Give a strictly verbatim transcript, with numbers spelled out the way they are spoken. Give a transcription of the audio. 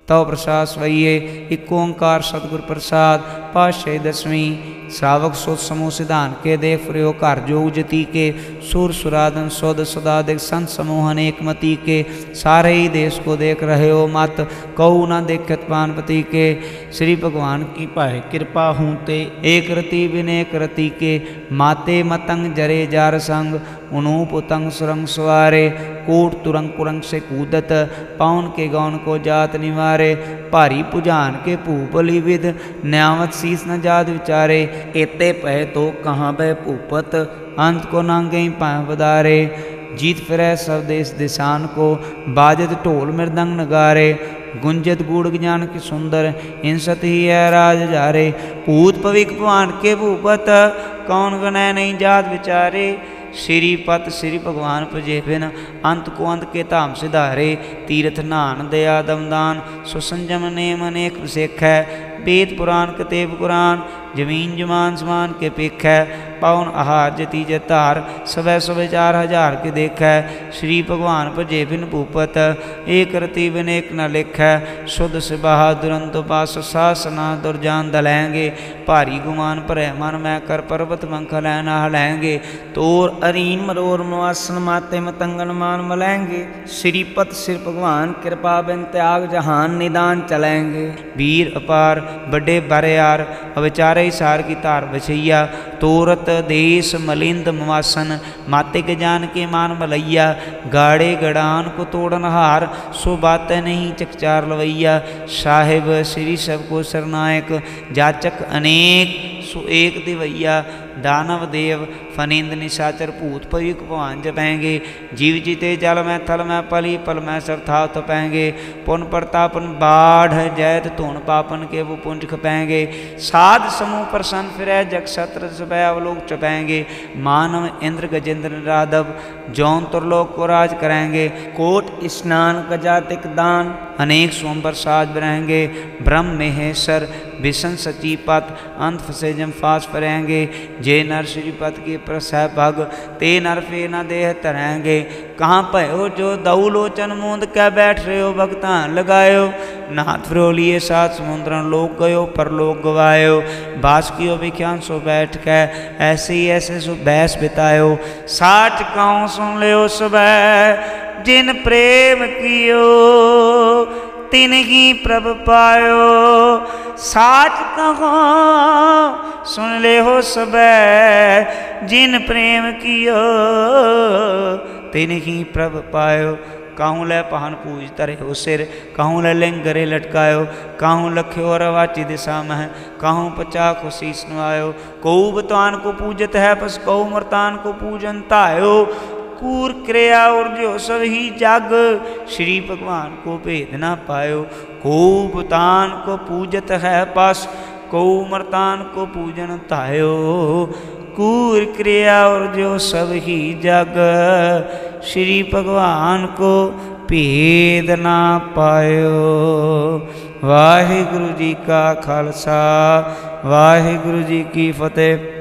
तव प्रसाद स्वइये एक ओंकार सतगुर प्रसाद पातशाही दसवीं। श्रावक सुत समूह सिद्धांत के देख प्रयो घर जोग जति के सुर सुरादन सुद सुदादिक संत समूह अनेक मति के सारे ही देश को देख रहे हो मत कऊ न देखत पानपति के। श्री भगवान की पाए कृपा हूँ ते एक रति विनेक रति के माते मतंग जरे जार संग उनूप उतंग सुरंग सवारे कोट तुरंग कुरंग से कूदत पाउन के गौन को जात निवारे भारी पुजान के भूपली विद न्यावत शीस न जात विचारे एते पह तो कहाँ बह भूपत अंत को नांगे पाए बदारे जीत फिरै सब देश दिशान को बाजत ढोल मृदंग नगारे गुंजत गूढ़ ज्ञान की सुंदर हिंसत ही है राज जारे भूत पविक भगवान के भूपत कौन गणै नहीं जात विचारे श्रीपत श्री भगवान भजे बिन अंत को अंत के धाम सिधारे तीर्थ नान दया दमदान सुसंजम नेम अनेक सिख है वेद पुराण कतेब कुरान जमीन जमान समान के पिख है पाउन आहार जति जतार सवै सवै चार हजार के देख है श्री भगवान भजे बिन भूपत एक रति बिन एक न लिख है शुद्ध सिबाहा दुरंत पास सासना दुरजान दलैंगे भारी गुमान भरै मन मैं कर पर्वत मंख लैना हलैंगे तोर अरीन मरोर मवासन माते मतंगन मान मलैंगे श्रीपत सिर भगवान कृपा बिन त्याग जहान निदान चलेंगे वीर अपार बड़े बरियार अविचारे सार की तार बछैया तोरत देश मलिंद मवासन माते के जान के मान मलैया गाड़े गड़ान को तोड़न हार सो बात नहीं चकचार लवैया साहिब श्री सबको सरनायक जाचक अनेक सो एक दिवैया दानव देव फनिंद निशाचर भूत पविक भगवान जपेंगे जीव जीते जल में थल में पली पल में सरथा तपेंगे पुन प्रतापन बाढ़ जैत धुन पापन के वो पुंज खपेंगे साध समूह प्रसन्न फिर जग सत्र सुबह अवलोक चपेंगे मानव इंद्र गजेंद्र राधव जौन तुरलोक को राज करेंगे कोट स्नान कजातिक दान अनेक सोमबर साज बरहेंगे ब्रह्म महेश्वर विष्णु सचीपत अंत फसे जम फास परेंगे जे नर श्रीपत के प्रसह भग ते नर फे न देह तरेंगे कहाँ भयो जो दऊ लोचन मूंद कै बैठ रहे हो भगतान लगायो नाथ फ्रोलिए सात समुद्रन लोक गयो पर लोक गवायो बास कियो विख्यान सो बैठ कै ऐसे ही ऐसे सो बहस बितायो साच कहूँ सुन लियो सुबह जिन प्रेम कियो तिन ही प्रभ पायो साच कहो सुन ले हो सब जिन प्रेम कियो तिन ही प्रभ पायो कहूँ लै पहन पूज तरे हो सिर कहूँ लै लिंग गरे लटकायो कहूँ लख्यो रवाची दिशा में कहूँ पचा को शीस नवायो कऊ बतवान को पूजत है बस कऊ मरतान को पूजन तायो कूर क्रिया और जो सब ही जग श्री भगवान को भेद न पायो को भूतान को पूजत है पस को मरतान को पूजन तायो कूर क्रिया और जो सब ही जग श्री भगवान को भेद ना पायो। वाहिगुरु जी का खालसा वाहिगुरु जी की फतेह।